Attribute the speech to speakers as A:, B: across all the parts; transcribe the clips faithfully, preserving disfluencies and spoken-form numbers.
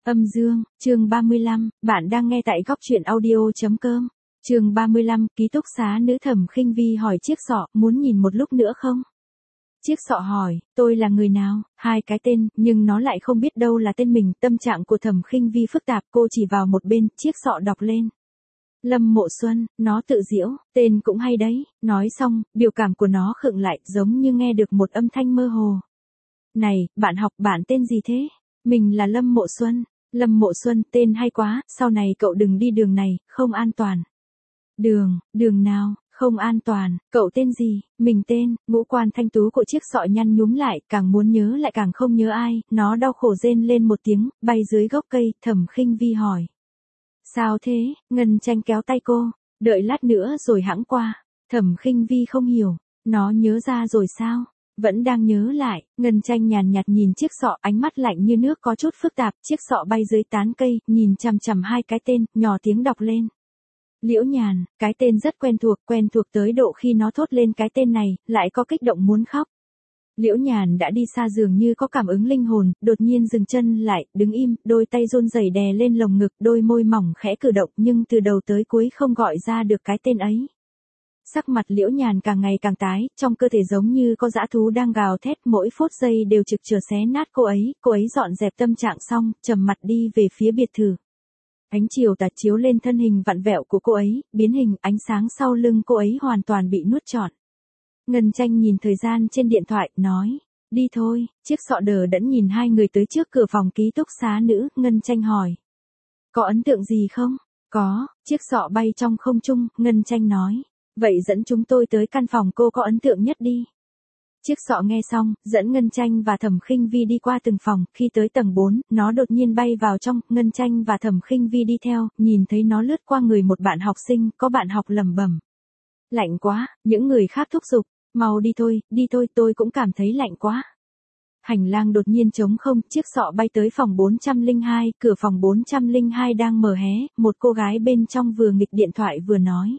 A: Âm dương, chương ba mươi lăm, bạn đang nghe tại góc truyện audio.com. Chương ba mươi lăm, ký túc xá nữ Thẩm Khinh Vi hỏi Chiếc Sọ, muốn nhìn một lúc nữa không? Chiếc Sọ hỏi, tôi là người nào? Hai cái tên, nhưng nó lại không biết đâu là tên mình. Tâm trạng của Thẩm Khinh Vi phức tạp, cô chỉ vào một bên, Chiếc Sọ đọc lên. Lâm Mộ Xuân, nó tự giễu, tên cũng hay đấy. Nói xong, biểu cảm của nó khựng lại, giống như nghe được một âm thanh mơ hồ. Này, bạn học, bạn tên gì thế? Mình là Lâm Mộ Xuân. Lâm Mộ Xuân, tên hay quá, sau này cậu đừng đi đường này, không an toàn. Đường, đường nào, không an toàn, cậu tên gì? Mình tên, ngũ quan thanh tú của Chiếc Sọ nhăn nhúm lại, càng muốn nhớ lại càng không nhớ ai, nó đau khổ rên lên một tiếng, bay dưới gốc cây. Thẩm Khinh Vi hỏi. Sao thế? Ngân Tranh kéo tay cô, đợi lát nữa rồi hẵng qua. Thẩm Khinh Vi không hiểu, nó nhớ ra rồi sao? Vẫn đang nhớ lại. Ngân Tranh nhàn nhạt nhìn Chiếc Sọ, ánh mắt lạnh như nước có chút phức tạp. Chiếc Sọ bay dưới tán cây, nhìn chằm chằm hai cái tên, nhỏ tiếng đọc lên. Liễu Nhàn, cái tên rất quen thuộc, quen thuộc tới độ khi nó thốt lên cái tên này, lại có kích động muốn khóc. Liễu Nhàn đã đi xa dường như có cảm ứng linh hồn, đột nhiên dừng chân lại, đứng im, đôi tay run rẩy đè lên lồng ngực, đôi môi mỏng khẽ cử động nhưng từ đầu tới cuối không gọi ra được cái tên ấy. Sắc mặt Liễu Nhàn càng ngày càng tái, trong cơ thể giống như có dã thú đang gào thét, mỗi phút giây đều trực chờ xé nát cô ấy. Cô ấy dọn dẹp tâm trạng xong, trầm mặt đi về phía biệt thự. Ánh chiều tà chiếu lên thân hình vặn vẹo của cô ấy, biến hình, ánh sáng sau lưng cô ấy hoàn toàn bị nuốt trọn. Ngân Tranh nhìn thời gian trên điện thoại, nói, đi thôi. Chiếc Sọ đờ đẫn nhìn hai người tới trước cửa phòng ký túc xá nữ. Ngân Tranh hỏi, có ấn tượng gì không? Có. Chiếc Sọ bay trong không trung. Ngân Tranh nói, vậy dẫn chúng tôi tới căn phòng cô có ấn tượng nhất đi. Chiếc Sọ nghe xong, dẫn Ngân Tranh và Thẩm Khinh Vi đi qua từng phòng. Khi tới tầng bốn, nó đột nhiên bay vào trong. Ngân Tranh và Thẩm Khinh Vi đi theo, nhìn thấy nó lướt qua người một bạn học sinh, có bạn học lẩm bẩm. Lạnh quá. Những người khác thúc giục, mau đi thôi, đi thôi, tôi cũng cảm thấy lạnh quá. Hành lang đột nhiên trống không, Chiếc Sọ bay tới phòng bốn trăm lẻ hai, cửa phòng bốn trăm lẻ hai đang mở hé, một cô gái bên trong vừa nghịch điện thoại vừa nói.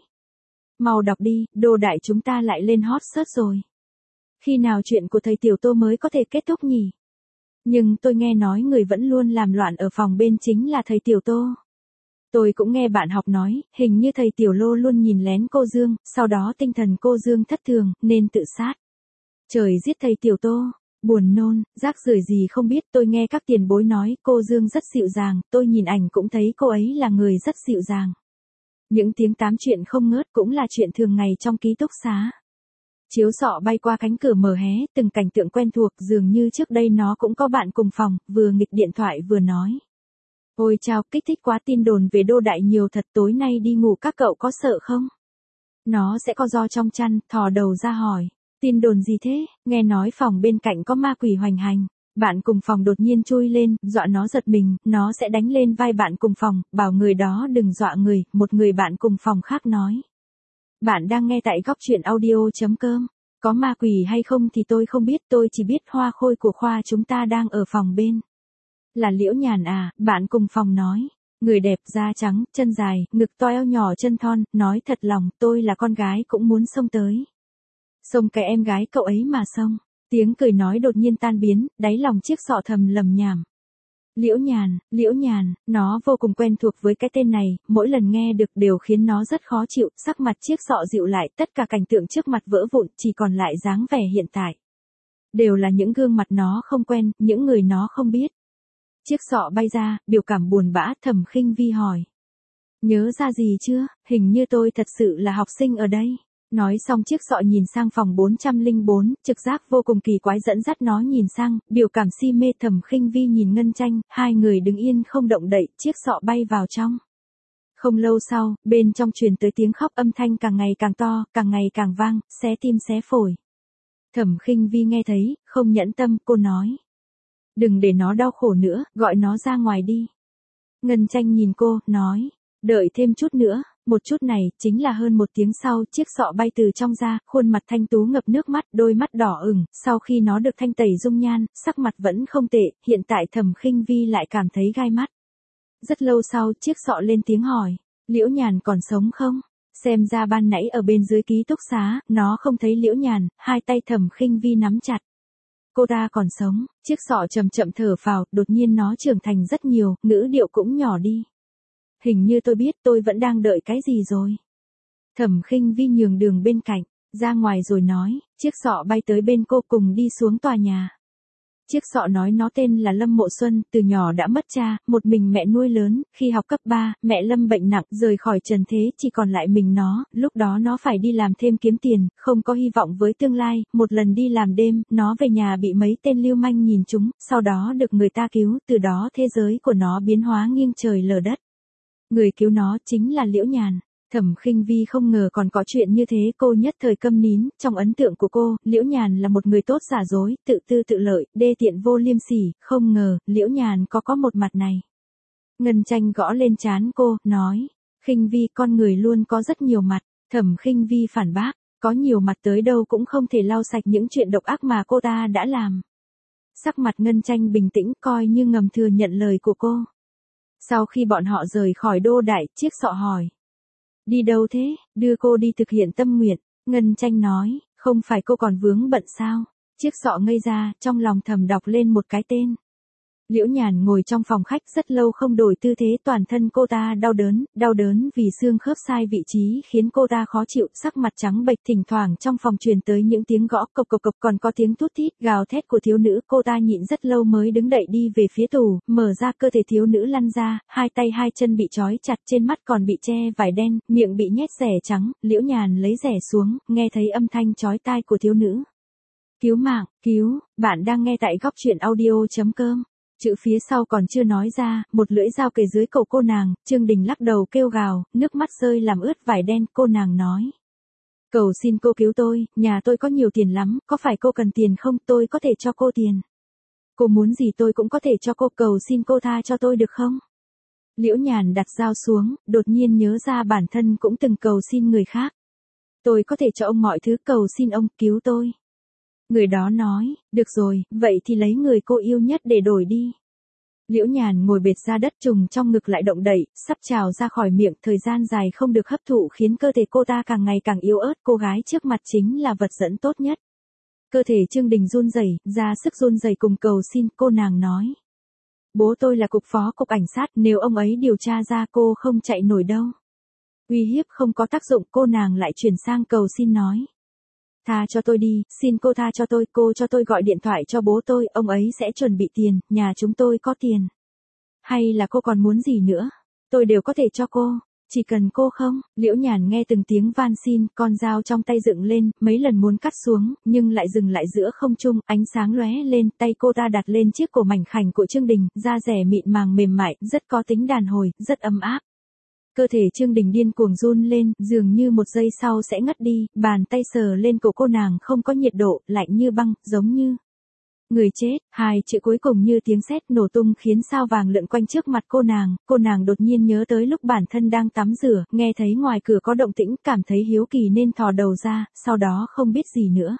A: Mau đọc đi, Đô Đại chúng ta lại lên hot search rồi. Khi nào chuyện của thầy Tiểu Tô mới có thể kết thúc nhỉ? Nhưng tôi nghe nói người vẫn luôn làm loạn ở phòng bên chính là thầy Tiểu Tô. Tôi cũng nghe bạn học nói, hình như thầy Tiểu Lô luôn nhìn lén cô Dương, sau đó tinh thần cô Dương thất thường, nên tự sát. Trời giết thầy Tiểu Tô, buồn nôn, rác rưởi gì không biết. Tôi nghe các tiền bối nói, cô Dương rất dịu dàng, tôi nhìn ảnh cũng thấy cô ấy là người rất dịu dàng. Những tiếng tám chuyện không ngớt cũng là chuyện thường ngày trong ký túc xá. Chiếu Sọ bay qua cánh cửa mở hé, từng cảnh tượng quen thuộc, dường như trước đây nó cũng có bạn cùng phòng, vừa nghịch điện thoại vừa nói. Ôi chao, kích thích quá, tin đồn về Đô Đại nhiều thật, tối nay đi ngủ các cậu có sợ không? Nó sẽ co ro trong chăn, thò đầu ra hỏi. Tin đồn gì thế? Nghe nói phòng bên cạnh có ma quỷ hoành hành. Bạn cùng phòng đột nhiên chui lên, dọa nó giật mình, nó sẽ đánh lên vai bạn cùng phòng, bảo người đó đừng dọa người. Một người bạn cùng phòng khác nói. Bạn đang nghe tại góc truyện audio.com. Có ma quỷ hay không thì tôi không biết, tôi chỉ biết Hoa Khôi của khoa chúng ta đang ở phòng bên. Là Liễu Nhàn à? Bạn cùng phòng nói. Người đẹp, da trắng, chân dài, ngực to, eo nhỏ, chân thon, nói thật lòng, tôi là con gái cũng muốn xông tới. Xông cái em gái cậu ấy mà xông. Tiếng cười nói đột nhiên tan biến, đáy lòng Chiếc Sọ thầm lầm nhảm. Liễu Nhàn, Liễu Nhàn, nó vô cùng quen thuộc với cái tên này, mỗi lần nghe được đều khiến nó rất khó chịu. Sắc mặt Chiếc Sọ dịu lại, tất cả cảnh tượng trước mặt vỡ vụn, chỉ còn lại dáng vẻ hiện tại. Đều là những gương mặt nó không quen, những người nó không biết. Chiếc Sọ bay ra, biểu cảm buồn bã. Thẩm Khinh Vi hỏi. Nhớ ra gì chưa? Hình như tôi thật sự là học sinh ở đây. Nói xong Chiếc Sọ nhìn sang phòng bốn trăm lẻ bốn, trực giác vô cùng kỳ quái dẫn dắt nó nhìn sang, biểu cảm si mê. Thẩm Khinh Vi nhìn Ngân Tranh, hai người đứng yên không động đậy. Chiếc Sọ bay vào trong. Không lâu sau, bên trong truyền tới tiếng khóc, âm thanh càng ngày càng to, càng ngày càng vang, xé tim xé phổi. Thẩm Khinh Vi nghe thấy, không nhẫn tâm, cô nói. Đừng để nó đau khổ nữa, gọi nó ra ngoài đi. Ngân Tranh nhìn cô, nói. Đợi thêm chút nữa. Một chút này, chính là hơn một tiếng sau, Chiếc Sọ bay từ trong ra, khuôn mặt thanh tú ngập nước mắt, đôi mắt đỏ ửng, sau khi nó được thanh tẩy dung nhan, sắc mặt vẫn không tệ, hiện tại Thẩm Khinh Vi lại cảm thấy gai mắt. Rất lâu sau, Chiếc Sọ lên tiếng hỏi, Liễu Nhàn còn sống không? Xem ra ban nãy ở bên dưới ký túc xá, nó không thấy Liễu Nhàn, hai tay Thẩm Khinh Vi nắm chặt. cô ta còn sống. Chiếc sọ chậm chậm thở phào, đột nhiên nó trưởng thành rất nhiều, ngữ điệu cũng nhỏ đi. Hình như tôi biết tôi vẫn đang đợi cái gì rồi. Thẩm Khinh Vi nhường đường bên cạnh, ra ngoài rồi nói, chiếc sọ bay tới bên cô cùng đi xuống tòa nhà. Chiếc sọ nói nó tên là Lâm Mộ Xuân, từ nhỏ đã mất cha, một mình mẹ nuôi lớn, khi học cấp ba, mẹ Lâm bệnh nặng, rời khỏi trần thế, chỉ còn lại mình nó, lúc đó nó phải đi làm thêm kiếm tiền, không có hy vọng với tương lai, một lần đi làm đêm, nó về nhà bị mấy tên lưu manh nhìn trúng, sau đó được người ta cứu, từ đó thế giới của nó biến hóa nghiêng trời lở đất. Người cứu nó chính là Liễu Nhàn. Thẩm Khinh Vi không ngờ còn có chuyện như thế, cô nhất thời câm nín, trong ấn tượng của cô, Liễu Nhàn là một người tốt giả dối, tự tư tự lợi, đê tiện vô liêm sỉ, không ngờ, Liễu Nhàn có có một mặt này. Ngân Tranh gõ lên trán cô, nói, Khinh Vi con người luôn có rất nhiều mặt, Thẩm Khinh Vi phản bác, có nhiều mặt tới đâu cũng không thể lau sạch những chuyện độc ác mà cô ta đã làm. Sắc mặt Ngân Tranh bình tĩnh, coi như ngầm thừa nhận lời của cô. Sau khi bọn họ rời khỏi Đô Đại, chiếc sọ hỏi. Đi đâu thế, đưa cô đi thực hiện tâm nguyện, Ngân Tranh nói, không phải cô còn vướng bận sao, chiếc sọ ngây ra, trong lòng thầm đọc lên một cái tên. Liễu Nhàn ngồi trong phòng khách rất lâu không đổi tư thế, toàn thân cô ta đau đớn, đau đớn vì xương khớp sai vị trí khiến cô ta khó chịu, sắc mặt trắng bệch, thỉnh thoảng trong phòng truyền tới những tiếng gõ cộc cộc cộc, còn có tiếng thút thít, gào thét của thiếu nữ, cô ta nhịn rất lâu mới đứng dậy đi về phía tủ, mở ra cơ thể thiếu nữ lăn ra, hai tay hai chân bị trói chặt, trên mắt còn bị che vải đen, miệng bị nhét rẻ trắng, Liễu Nhàn lấy rẻ xuống, nghe thấy âm thanh chói tai của thiếu nữ. Cứu mạng, cứu, bạn đang nghe tại góc truyện audio chấm com. Chữ phía sau còn chưa nói ra, một lưỡi dao kề dưới cổ cô nàng, Trương Đình lắc đầu kêu gào, nước mắt rơi làm ướt vải đen, cô nàng nói. Cầu xin cô cứu tôi, nhà tôi có nhiều tiền lắm, có phải cô cần tiền không, tôi có thể cho cô tiền. Cô muốn gì tôi cũng có thể cho cô, cầu xin cô tha cho tôi được không? Liễu Nhàn đặt dao xuống, đột nhiên nhớ ra bản thân cũng từng cầu xin người khác. Tôi có thể cho ông mọi thứ, cầu xin ông cứu tôi. Người đó nói, được rồi, vậy thì lấy người cô yêu nhất để đổi đi. Liễu Nhàn ngồi bệt ra đất, trùng trong ngực lại động đậy, sắp trào ra khỏi miệng, thời gian dài không được hấp thụ khiến cơ thể cô ta càng ngày càng yếu ớt, cô gái trước mặt chính là vật dẫn tốt nhất. Cơ thể Trương Đình run rẩy, ra sức run rẩy cùng cầu xin, cô nàng nói. Bố tôi là cục phó cục cảnh sát, nếu ông ấy điều tra ra cô không chạy nổi đâu. Uy hiếp không có tác dụng, cô nàng lại chuyển sang cầu xin nói. Tha cho tôi đi, xin cô tha cho tôi, cô cho tôi gọi điện thoại cho bố tôi, ông ấy sẽ chuẩn bị tiền, nhà chúng tôi có tiền. Hay là cô còn muốn gì nữa? Tôi đều có thể cho cô, chỉ cần cô không. Liễu Nhàn nghe từng tiếng van xin, con dao trong tay dựng lên, mấy lần muốn cắt xuống, nhưng lại dừng lại giữa không trung, ánh sáng lóe lên, tay cô ta đặt lên chiếc cổ mảnh khảnh của Trương Đình, da dẻ mịn màng mềm mại, rất có tính đàn hồi, rất ấm áp. Cơ thể Trương Đình điên cuồng run lên, dường như một giây sau sẽ ngất đi, bàn tay sờ lên cổ cô nàng không có nhiệt độ, lạnh như băng, giống như người chết. Hai chữ cuối cùng như tiếng sét nổ tung khiến sao vàng lượn quanh trước mặt cô nàng, cô nàng đột nhiên nhớ tới lúc bản thân đang tắm rửa, nghe thấy ngoài cửa có động tĩnh, cảm thấy hiếu kỳ nên thò đầu ra, sau đó không biết gì nữa.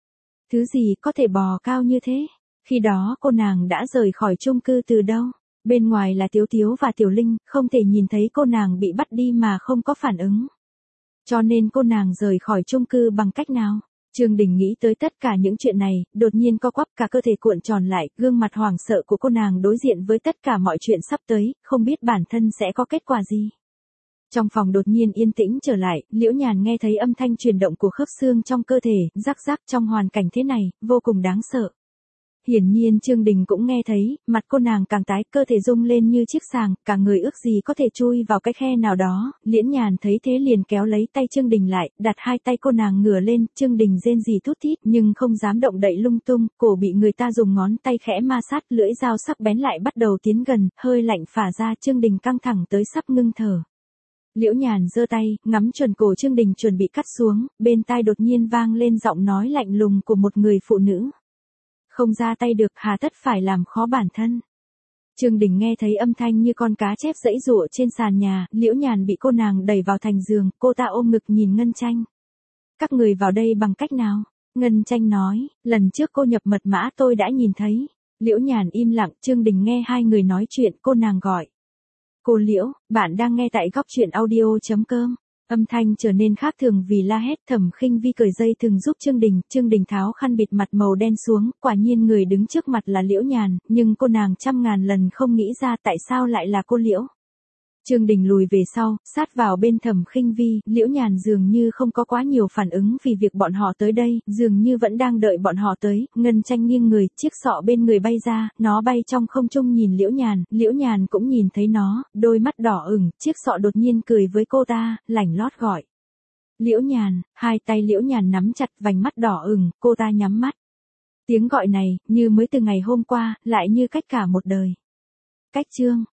A: Thứ gì có thể bò cao như thế? Khi đó cô nàng đã rời khỏi chung cư từ đâu? Bên ngoài là Tiếu Tiếu và Tiểu Linh, không thể nhìn thấy cô nàng bị bắt đi mà không có phản ứng. Cho nên cô nàng rời khỏi chung cư bằng cách nào? Trương Đình nghĩ tới tất cả những chuyện này, đột nhiên co quắp cả cơ thể cuộn tròn lại, gương mặt hoảng sợ của cô nàng đối diện với tất cả mọi chuyện sắp tới, không biết bản thân sẽ có kết quả gì. Trong phòng đột nhiên yên tĩnh trở lại, Liễu Nhàn nghe thấy âm thanh chuyển động của khớp xương trong cơ thể, rắc rắc, trong hoàn cảnh thế này, vô cùng đáng sợ. Hiển nhiên Trương Đình cũng nghe thấy, mặt cô nàng càng tái, cơ thể rung lên như chiếc sàng, cả người ước gì có thể chui vào cái khe nào đó. Liễu Nhàn thấy thế liền kéo lấy tay Trương Đình lại, đặt hai tay cô nàng ngửa lên, Trương Đình rên rỉ thút thít nhưng không dám động đậy lung tung, cổ bị người ta dùng ngón tay khẽ ma sát, lưỡi dao sắc bén lại bắt đầu tiến gần, hơi lạnh phả ra, Trương Đình căng thẳng tới sắp ngưng thở. Liễu Nhàn giơ tay, ngắm chuẩn cổ Trương Đình chuẩn bị cắt xuống, bên tai đột nhiên vang lên giọng nói lạnh lùng của một người phụ nữ. Không ra tay được, hà tất phải làm khó bản thân. Trương Đình nghe thấy âm thanh như con cá chép giãy giụa trên sàn nhà, Liễu Nhàn bị cô nàng đẩy vào thành giường, cô ta ôm ngực nhìn Ngân Tranh. Các người vào đây bằng cách nào? Ngân Tranh nói, lần trước cô nhập mật mã tôi đã nhìn thấy. Liễu Nhàn im lặng, Trương Đình nghe hai người nói chuyện, cô nàng gọi. Cô Liễu, bạn đang nghe tại góc truyện audio chấm com. Âm thanh trở nên khác thường vì la hét. Thẩm Khinh Vi cởi dây thừng giúp Trương Đình, Trương Đình tháo khăn bịt mặt màu đen xuống, quả nhiên người đứng trước mặt là Liễu Nhàn, nhưng cô nàng trăm ngàn lần không nghĩ ra tại sao lại là cô Liễu. Trương Đình lùi về sau, sát vào bên Thẩm Khinh Vi, Liễu Nhàn dường như không có quá nhiều phản ứng vì việc bọn họ tới đây, dường như vẫn đang đợi bọn họ tới. Ngân Tranh nghiêng người, chiếc sọ bên người bay ra, nó bay trong không trung nhìn Liễu Nhàn, Liễu Nhàn cũng nhìn thấy nó, đôi mắt đỏ ửng, chiếc sọ đột nhiên cười với cô ta, lảnh lót gọi. Liễu Nhàn, hai tay Liễu Nhàn nắm chặt, vành mắt đỏ ửng, cô ta nhắm mắt. Tiếng gọi này, như mới từ ngày hôm qua, lại như cách cả một đời. Cách chương